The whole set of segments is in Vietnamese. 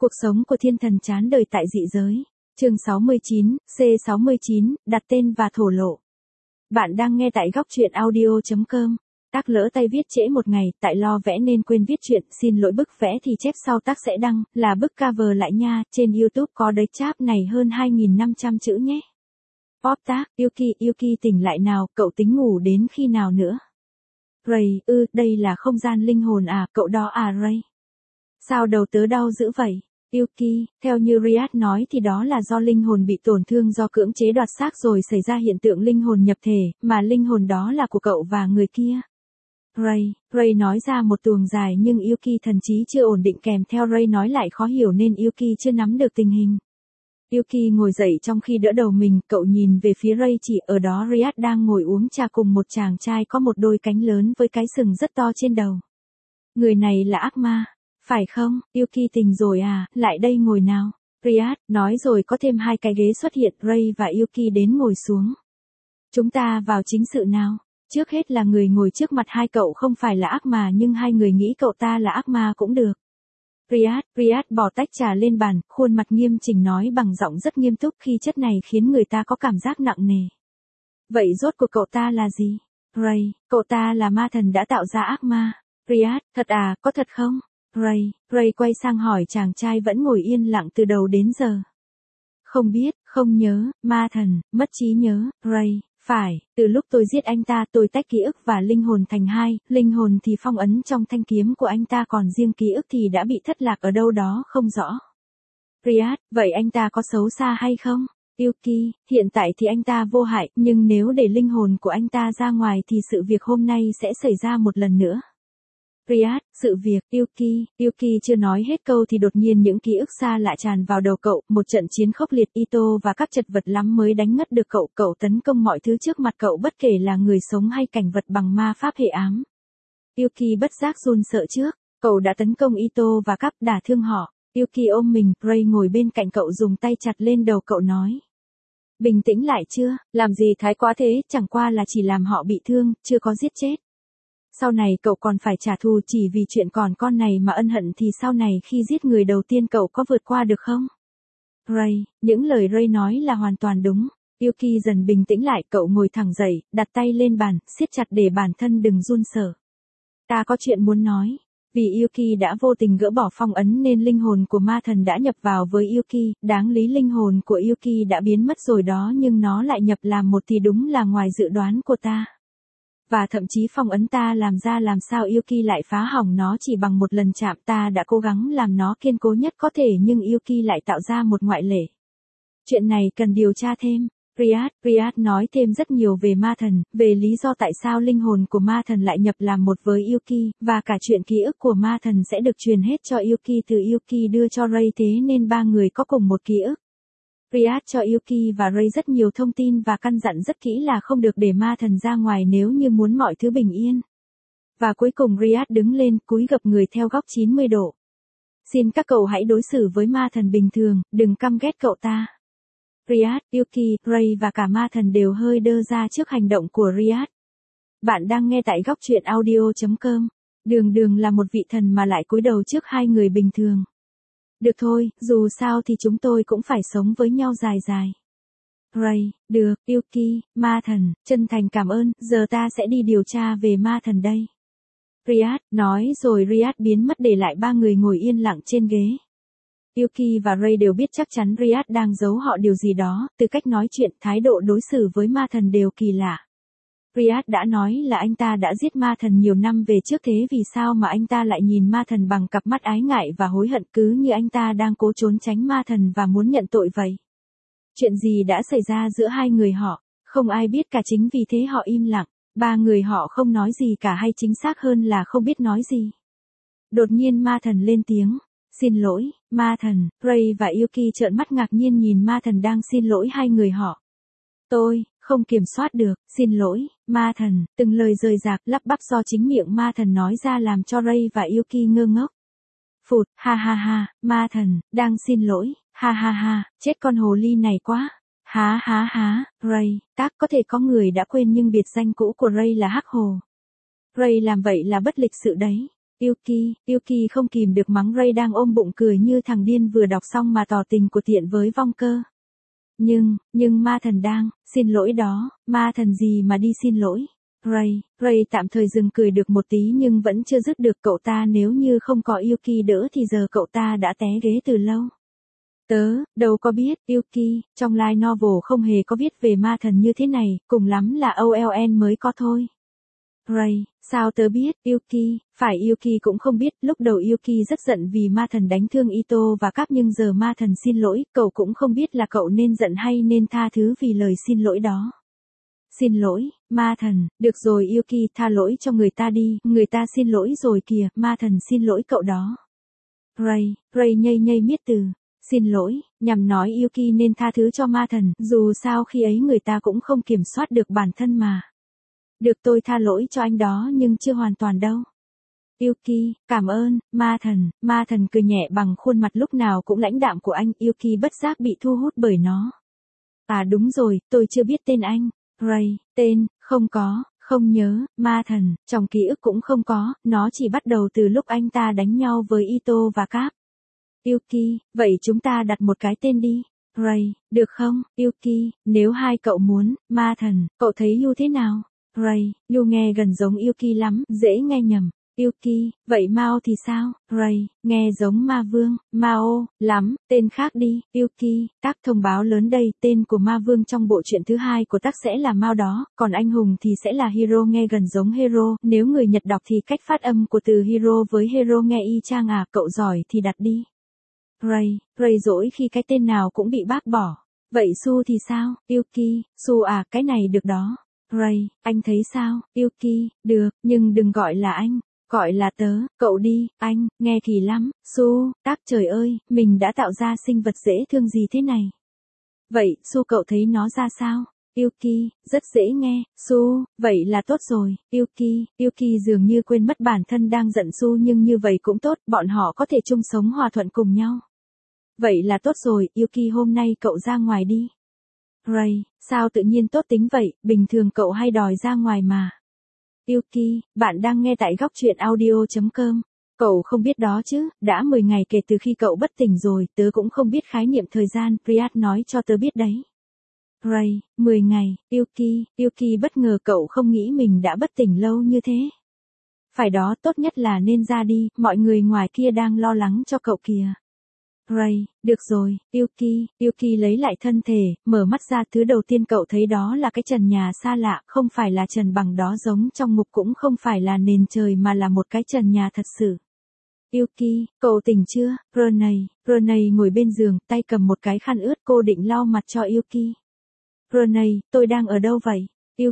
Cuộc sống của thiên thần chán đời tại dị giới. Chương 69, C69, đặt tên và thổ lộ. Bạn đang nghe tại góc truyện audio.com. Tác lỡ tay viết trễ một ngày, tại lo vẽ nên quên viết chuyện, xin lỗi bức vẽ thì chép sau tác sẽ đăng, là bức cover lại nha, trên YouTube có đấy chap này hơn 2.500 chữ nhé. Pop tác, Yuki tỉnh lại nào, cậu tính ngủ đến khi nào nữa? Ray, đây là không gian linh hồn à, cậu đó à Ray? Sao đầu tớ đau dữ vậy? Yuki, theo như Riyadh nói thì đó là do linh hồn bị tổn thương do cưỡng chế đoạt xác rồi xảy ra hiện tượng linh hồn nhập thể, mà linh hồn đó là của cậu và người kia. Ray nói ra một tuồng dài nhưng Yuki thần trí chưa ổn định kèm theo Ray nói lại khó hiểu nên Yuki chưa nắm được tình hình. Yuki ngồi dậy trong khi đỡ đầu mình, cậu nhìn về phía Ray chỉ ở đó Riyadh đang ngồi uống trà cùng một chàng trai có một đôi cánh lớn với cái sừng rất to trên đầu. Người này là ác ma. Phải không, Yuki tỉnh rồi à, lại đây ngồi nào. Riyadh nói rồi có thêm hai cái ghế xuất hiện, Ray và Yuki đến ngồi xuống. Chúng ta vào chính sự nào. Trước hết là người ngồi trước mặt hai cậu không phải là ác ma nhưng hai người nghĩ cậu ta là ác ma cũng được. Riyadh bỏ tách trà lên bàn, khuôn mặt nghiêm chỉnh nói bằng giọng rất nghiêm túc khi chất này khiến người ta có cảm giác nặng nề. Vậy rốt cuộc cậu ta là gì? Ray, cậu ta là ma thần đã tạo ra ác ma. Riyadh, thật à, có thật không? Ray quay sang hỏi chàng trai vẫn ngồi yên lặng từ đầu đến giờ. Không biết, không nhớ, ma thần, mất trí nhớ, Ray, phải, từ lúc tôi giết anh ta tôi tách ký ức và linh hồn thành hai, linh hồn thì phong ấn trong thanh kiếm của anh ta còn riêng ký ức thì đã bị thất lạc ở đâu đó không rõ. Riyadh, vậy anh ta có xấu xa hay không? Yuki, hiện tại thì anh ta vô hại, nhưng nếu để linh hồn của anh ta ra ngoài thì sự việc hôm nay sẽ xảy ra một lần nữa. Riyadh, sự việc, Yuki chưa nói hết câu thì đột nhiên những ký ức xa lạ tràn vào đầu cậu, một trận chiến khốc liệt Ito và các chật vật lắm mới đánh ngất được cậu tấn công mọi thứ trước mặt cậu bất kể là người sống hay cảnh vật bằng ma pháp hệ ám. Yuki bất giác run sợ trước, cậu đã tấn công Ito và các đả thương họ. Yuki ôm mình, Ray ngồi bên cạnh cậu dùng tay chặt lên đầu cậu nói. Bình tĩnh lại chưa, làm gì thái quá thế, chẳng qua là chỉ làm họ bị thương, chưa có giết chết. Sau này cậu còn phải trả thù chỉ vì chuyện còn con này mà ân hận thì sau này khi giết người đầu tiên cậu có vượt qua được không? Ray, những lời Ray nói là hoàn toàn đúng. Yuki dần bình tĩnh lại, cậu ngồi thẳng dậy, đặt tay lên bàn, siết chặt để bản thân đừng run sợ. Ta có chuyện muốn nói. Vì Yuki đã vô tình gỡ bỏ phong ấn nên linh hồn của ma thần đã nhập vào với Yuki, đáng lý linh hồn của Yuki đã biến mất rồi đó nhưng nó lại nhập làm một thì đúng là ngoài dự đoán của ta. Và thậm chí phong ấn ta làm ra làm sao Yuki lại phá hỏng nó chỉ bằng một lần chạm, ta đã cố gắng làm nó kiên cố nhất có thể nhưng Yuki lại tạo ra một ngoại lệ. Chuyện này cần điều tra thêm. Riyadh nói thêm rất nhiều về ma thần, về lý do tại sao linh hồn của ma thần lại nhập làm một với Yuki, và cả chuyện ký ức của ma thần sẽ được truyền hết cho Yuki từ Yuki đưa cho Ray thế nên ba người có cùng một ký ức. Riyadh cho Yuki và Ray rất nhiều thông tin và căn dặn rất kỹ là không được để ma thần ra ngoài nếu như muốn mọi thứ bình yên. Và cuối cùng Riyadh đứng lên, cúi gập người theo góc 90 độ. Xin các cậu hãy đối xử với ma thần bình thường, đừng căm ghét cậu ta. Riyadh, Yuki, Ray và cả ma thần đều hơi đơ ra trước hành động của Riyadh. Bạn đang nghe tại góc truyện audio.com. Đường là một vị thần mà lại cúi đầu trước hai người bình thường. Được thôi, dù sao thì chúng tôi cũng phải sống với nhau dài. Ray, được, Yuki, ma thần, chân thành cảm ơn, giờ ta sẽ đi điều tra về ma thần đây. Riyadh, nói rồi Riyadh biến mất để lại ba người ngồi yên lặng trên ghế. Yuki và Ray đều biết chắc chắn Riyadh đang giấu họ điều gì đó, từ cách nói chuyện, thái độ đối xử với ma thần đều kỳ lạ. Riyadh đã nói là anh ta đã giết ma thần nhiều năm về trước thế vì sao mà anh ta lại nhìn ma thần bằng cặp mắt ái ngại và hối hận cứ như anh ta đang cố trốn tránh ma thần và muốn nhận tội vậy. Chuyện gì đã xảy ra giữa hai người họ, không ai biết cả chính vì thế họ im lặng, ba người họ không nói gì cả hay chính xác hơn là không biết nói gì. Đột nhiên ma thần lên tiếng, xin lỗi, ma thần, Ray và Yuki trợn mắt ngạc nhiên nhìn ma thần đang xin lỗi hai người họ. Tôi không kiểm soát được, xin lỗi, ma thần, từng lời rời rạc lắp bắp do chính miệng ma thần nói ra làm cho Ray và Yuki ngơ ngốc. Phụt, ha, ma thần, đang xin lỗi, ha, chết con hồ ly này quá. Há, Ray, có thể có người đã quên nhưng biệt danh cũ của Ray là Hắc Hồ. Ray làm vậy là bất lịch sự đấy. Yuki không kìm được mắng Ray đang ôm bụng cười như thằng điên vừa đọc xong mà tỏ tình của tiện với vong cơ. Nhưng ma thần đang, xin lỗi đó, ma thần gì mà đi xin lỗi. Ray tạm thời dừng cười được một tí nhưng vẫn chưa dứt được cậu ta, nếu như không có Yuki đỡ thì giờ cậu ta đã té ghế từ lâu. Tớ, đâu có biết, Yuki, trong light novel không hề có viết về ma thần như thế này, cùng lắm là OLN mới có thôi. Ray, sao tớ biết, Yuki, phải Yuki cũng không biết, lúc đầu Yuki rất giận vì ma thần đánh thương Ito và các, nhưng giờ ma thần xin lỗi, cậu cũng không biết là cậu nên giận hay nên tha thứ vì lời xin lỗi đó. Xin lỗi, ma thần, được rồi Yuki, tha lỗi cho người ta đi, người ta xin lỗi rồi kìa, ma thần xin lỗi cậu đó. Ray nhây miết từ. Xin lỗi, nhằm nói Yuki nên tha thứ cho ma thần, dù sao khi ấy người ta cũng không kiểm soát được bản thân mà. Được, tôi tha lỗi cho anh đó nhưng chưa hoàn toàn đâu. Yuki, cảm ơn, ma thần cười nhẹ bằng khuôn mặt lúc nào cũng lãnh đạm của anh, Yuki bất giác bị thu hút bởi nó. À đúng rồi, tôi chưa biết tên anh. Ray, tên, không có, không nhớ, ma thần, trong ký ức cũng không có, nó chỉ bắt đầu từ lúc anh ta đánh nhau với Ito và Cap. Yuki, vậy chúng ta đặt một cái tên đi. Ray, được không, Yuki, nếu hai cậu muốn, ma thần, cậu thấy Yu thế nào? Ray, Yu nghe gần giống Yuki lắm, dễ nghe nhầm. Yuki, vậy Mao thì sao? Ray, nghe giống ma vương, Mao, lắm, tên khác đi, Yuki, các thông báo lớn đây, tên của ma vương trong bộ truyện thứ 2 của tác sẽ là Mao đó, còn anh hùng thì sẽ là Hero, nghe gần giống Hero, nếu người Nhật đọc thì cách phát âm của từ Hero với Hero nghe y chang à, cậu giỏi thì đặt đi. Ray dỗi khi cái tên nào cũng bị bác bỏ. Vậy Su thì sao, Yuki, Su à, cái này được đó. Ray, anh thấy sao, Yuki, được, nhưng đừng gọi là anh, gọi là tớ, cậu đi, anh, nghe kỳ lắm, Su, các trời ơi, mình đã tạo ra sinh vật dễ thương gì thế này. Vậy, Su cậu thấy nó ra sao? Yuki, rất dễ nghe, Su, vậy là tốt rồi, Yuki dường như quên mất bản thân đang giận Su, nhưng như vậy cũng tốt, bọn họ có thể chung sống hòa thuận cùng nhau. Vậy là tốt rồi, Yuki, hôm nay cậu ra ngoài đi. Ray, sao tự nhiên tốt tính vậy, bình thường cậu hay đòi ra ngoài mà. Yuki, bạn đang nghe tại góc truyện audio.com. Cậu không biết đó chứ, đã 10 ngày kể từ khi cậu bất tỉnh rồi, tớ cũng không biết khái niệm thời gian, Priyat nói cho tớ biết đấy. Ray, 10 ngày, Yuki bất ngờ cậu không nghĩ mình đã bất tỉnh lâu như thế. Phải đó, tốt nhất là nên ra đi, mọi người ngoài kia đang lo lắng cho cậu kìa. Ray, được rồi, Yuki lấy lại thân thể, mở mắt ra, thứ đầu tiên cậu thấy đó là cái trần nhà xa lạ, không phải là trần bằng đó giống trong mục, cũng không phải là nền trời mà là một cái trần nhà thật sự. Yuki, cậu tỉnh chưa? Renee ngồi bên giường, tay cầm một cái khăn ướt, cô định lau mặt cho Yuki. Renee, tôi đang ở đâu vậy?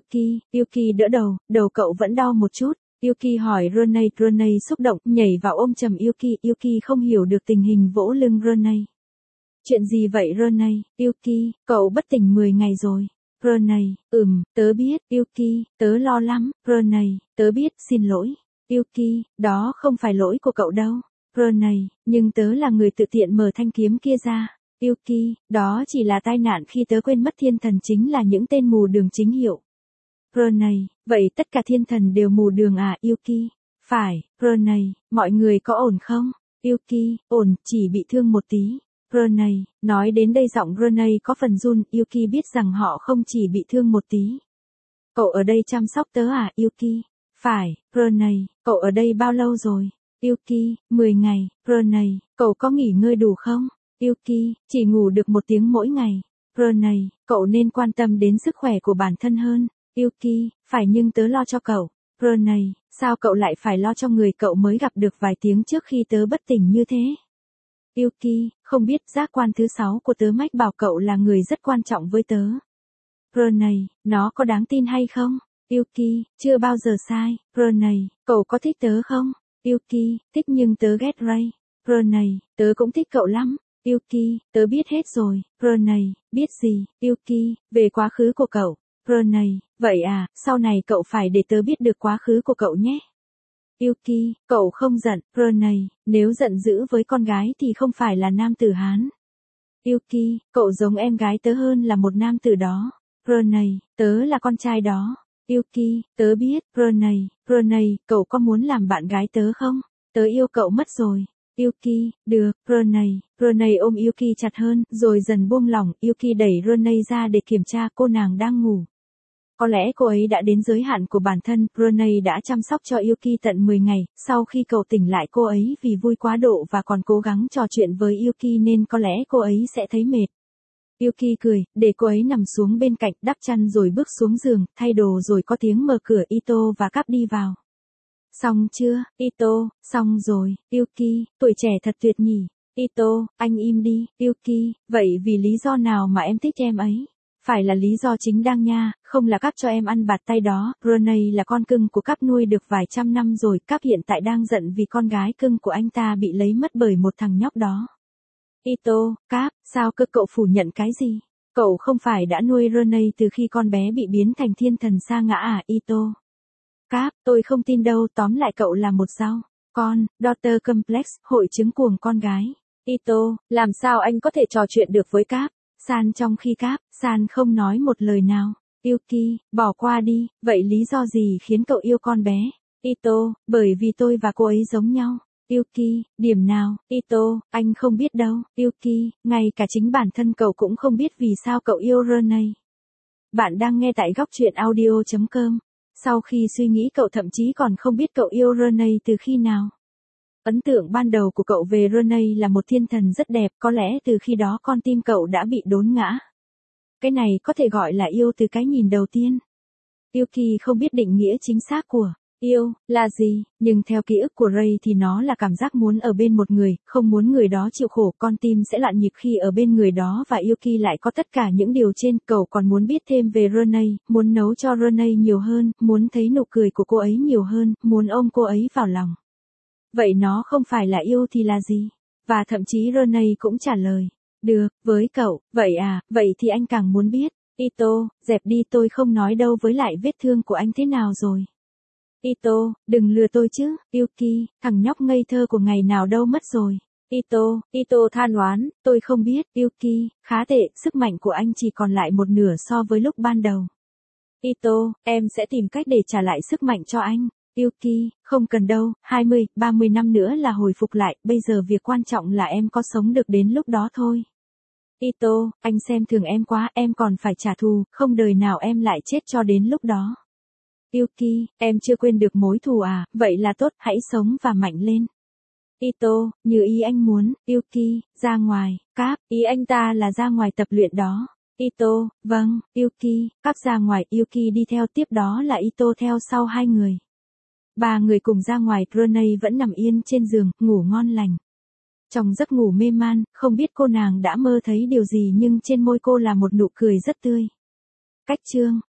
Yuki đỡ đầu cậu vẫn đau một chút. Yuki hỏi Renee xúc động, nhảy vào ôm chầm Yuki không hiểu được tình hình, vỗ lưng Renee. Chuyện gì vậy Renee? Yuki, cậu bất tỉnh 10 ngày rồi. Renee, tớ biết, Yuki, tớ lo lắm. Renee, tớ biết, xin lỗi. Yuki, đó không phải lỗi của cậu đâu. Renee, nhưng tớ là người tự tiện mở thanh kiếm kia ra. Yuki, đó chỉ là tai nạn khi tớ quên mất thiên thần chính là những tên mù đường chính hiệu. Renee, vậy tất cả thiên thần đều mù đường à Yuki? Phải, Renee, mọi người có ổn không? Yuki, ổn, chỉ bị thương một tí. Renee, nói đến đây giọng Renee có phần run, Yuki biết rằng họ không chỉ bị thương một tí. Cậu ở đây chăm sóc tớ à Yuki? Phải, Renee, cậu ở đây bao lâu rồi? Yuki, 10 ngày, Renee, cậu có nghỉ ngơi đủ không? Yuki, chỉ ngủ được 1 tiếng mỗi ngày. Renee, cậu nên quan tâm đến sức khỏe của bản thân hơn. Yuki, phải, nhưng tớ lo cho cậu. Renee, sao cậu lại phải lo cho người cậu mới gặp được vài tiếng trước khi tớ bất tỉnh như thế? Yuki, không biết, giác quan thứ 6 của tớ mách bảo cậu là người rất quan trọng với tớ. Renee, nó có đáng tin hay không? Yuki, chưa bao giờ sai. Renee, cậu có thích tớ không? Yuki, thích nhưng tớ ghét Ray. Renee, tớ cũng thích cậu lắm. Yuki, tớ biết hết rồi. Renee, biết gì? Yuki, về quá khứ của cậu. Renee, vậy à, sau này cậu phải để tớ biết được quá khứ của cậu nhé. Yuki, cậu không giận. Renee, nếu giận dữ với con gái thì không phải là nam tử Hán. Yuki, cậu giống em gái tớ hơn là một nam tử đó. Renee, tớ là con trai đó. Yuki, tớ biết. Renee, cậu có muốn làm bạn gái tớ không? tớ yêu cậu mất rồi. Yuki, được, Renee ôm Yuki chặt hơn, rồi dần buông lỏng, Yuki đẩy Renee ra để kiểm tra cô nàng đang ngủ. Có lẽ cô ấy đã đến giới hạn của bản thân, Renee đã chăm sóc cho Yuki tận 10 ngày, sau khi cậu tỉnh lại cô ấy vì vui quá độ và còn cố gắng trò chuyện với Yuki nên có lẽ cô ấy sẽ thấy mệt. Yuki cười, để cô ấy nằm xuống bên cạnh, đắp chăn rồi bước xuống giường, thay đồ rồi có tiếng mở cửa, Ito và Cap đi vào. Xong chưa, Ito, xong rồi, Yuki, tuổi trẻ thật tuyệt nhỉ. Ito, anh im đi, Yuki, vậy vì lý do nào mà em thích em ấy? Phải là lý do chính đáng nha, không là Cap cho em ăn bạt tay đó. Renee là con cưng của Cap nuôi được vài trăm năm rồi, Cap hiện tại đang giận vì con gái cưng của anh ta bị lấy mất bởi một thằng nhóc đó. Ito, Cap, sao cơ cậu phủ nhận cái gì? Cậu không phải đã nuôi Renee từ khi con bé bị biến thành thiên thần sa ngã à, Ito? Cap, tôi không tin đâu, tóm lại cậu là một sao. Con, daughter complex, hội chứng cuồng con gái. Ito, làm sao anh có thể trò chuyện được với Cap? San trong khi San không nói một lời nào. Yuki, bỏ qua đi, vậy lý do gì khiến cậu yêu con bé? Ito, bởi vì tôi và cô ấy giống nhau. Yuki, điểm nào? Ito, anh không biết đâu. Yuki, ngay cả chính bản thân cậu cũng không biết vì sao cậu yêu Renee. Bạn đang nghe tại góc truyện audio.com. Sau khi suy nghĩ cậu thậm chí còn không biết cậu yêu Renee từ khi nào. Ấn tượng ban đầu của cậu về Renee là một thiên thần rất đẹp, có lẽ từ khi đó con tim cậu đã bị đốn ngã. Cái này có thể gọi là yêu từ cái nhìn đầu tiên. Yuki không biết định nghĩa chính xác của yêu là gì, nhưng theo ký ức của Ray thì nó là cảm giác muốn ở bên một người, không muốn người đó chịu khổ, con tim sẽ loạn nhịp khi ở bên người đó và Yuki lại có tất cả những điều trên. Cậu còn muốn biết thêm về Renee, muốn nấu cho Renee nhiều hơn, muốn thấy nụ cười của cô ấy nhiều hơn, muốn ôm cô ấy vào lòng. Vậy nó không phải là yêu thì là gì? Và thậm chí Renee cũng trả lời. Được, với cậu, vậy à, vậy thì anh càng muốn biết. Ito, dẹp đi, tôi không nói đâu, với lại vết thương của anh thế nào rồi? Ito, đừng lừa tôi chứ, Yuki, thằng nhóc ngây thơ của ngày nào đâu mất rồi. Ito than oán, tôi không biết, Yuki, khá tệ, sức mạnh của anh chỉ còn lại một nửa so với lúc ban đầu. Ito, em sẽ tìm cách để trả lại sức mạnh cho anh. Yuki, không cần đâu, 20, 30 năm nữa là hồi phục lại, bây giờ việc quan trọng là em có sống được đến lúc đó thôi. Ito, anh xem thường em quá, em còn phải trả thù, không đời nào em lại chết cho đến lúc đó. Yuki, em chưa quên được mối thù à, vậy là tốt, hãy sống và mạnh lên. Ito, như ý anh muốn, Yuki, ra ngoài, Cap, ý anh ta là ra ngoài tập luyện đó. Ito, vâng, Yuki, Cap ra ngoài, Yuki đi theo, tiếp đó là Ito theo sau hai người. Ba người cùng ra ngoài, Renee vẫn nằm yên trên giường, ngủ ngon lành. Trong giấc ngủ mê man, không biết cô nàng đã mơ thấy điều gì nhưng trên môi cô là một nụ cười rất tươi. Cách chương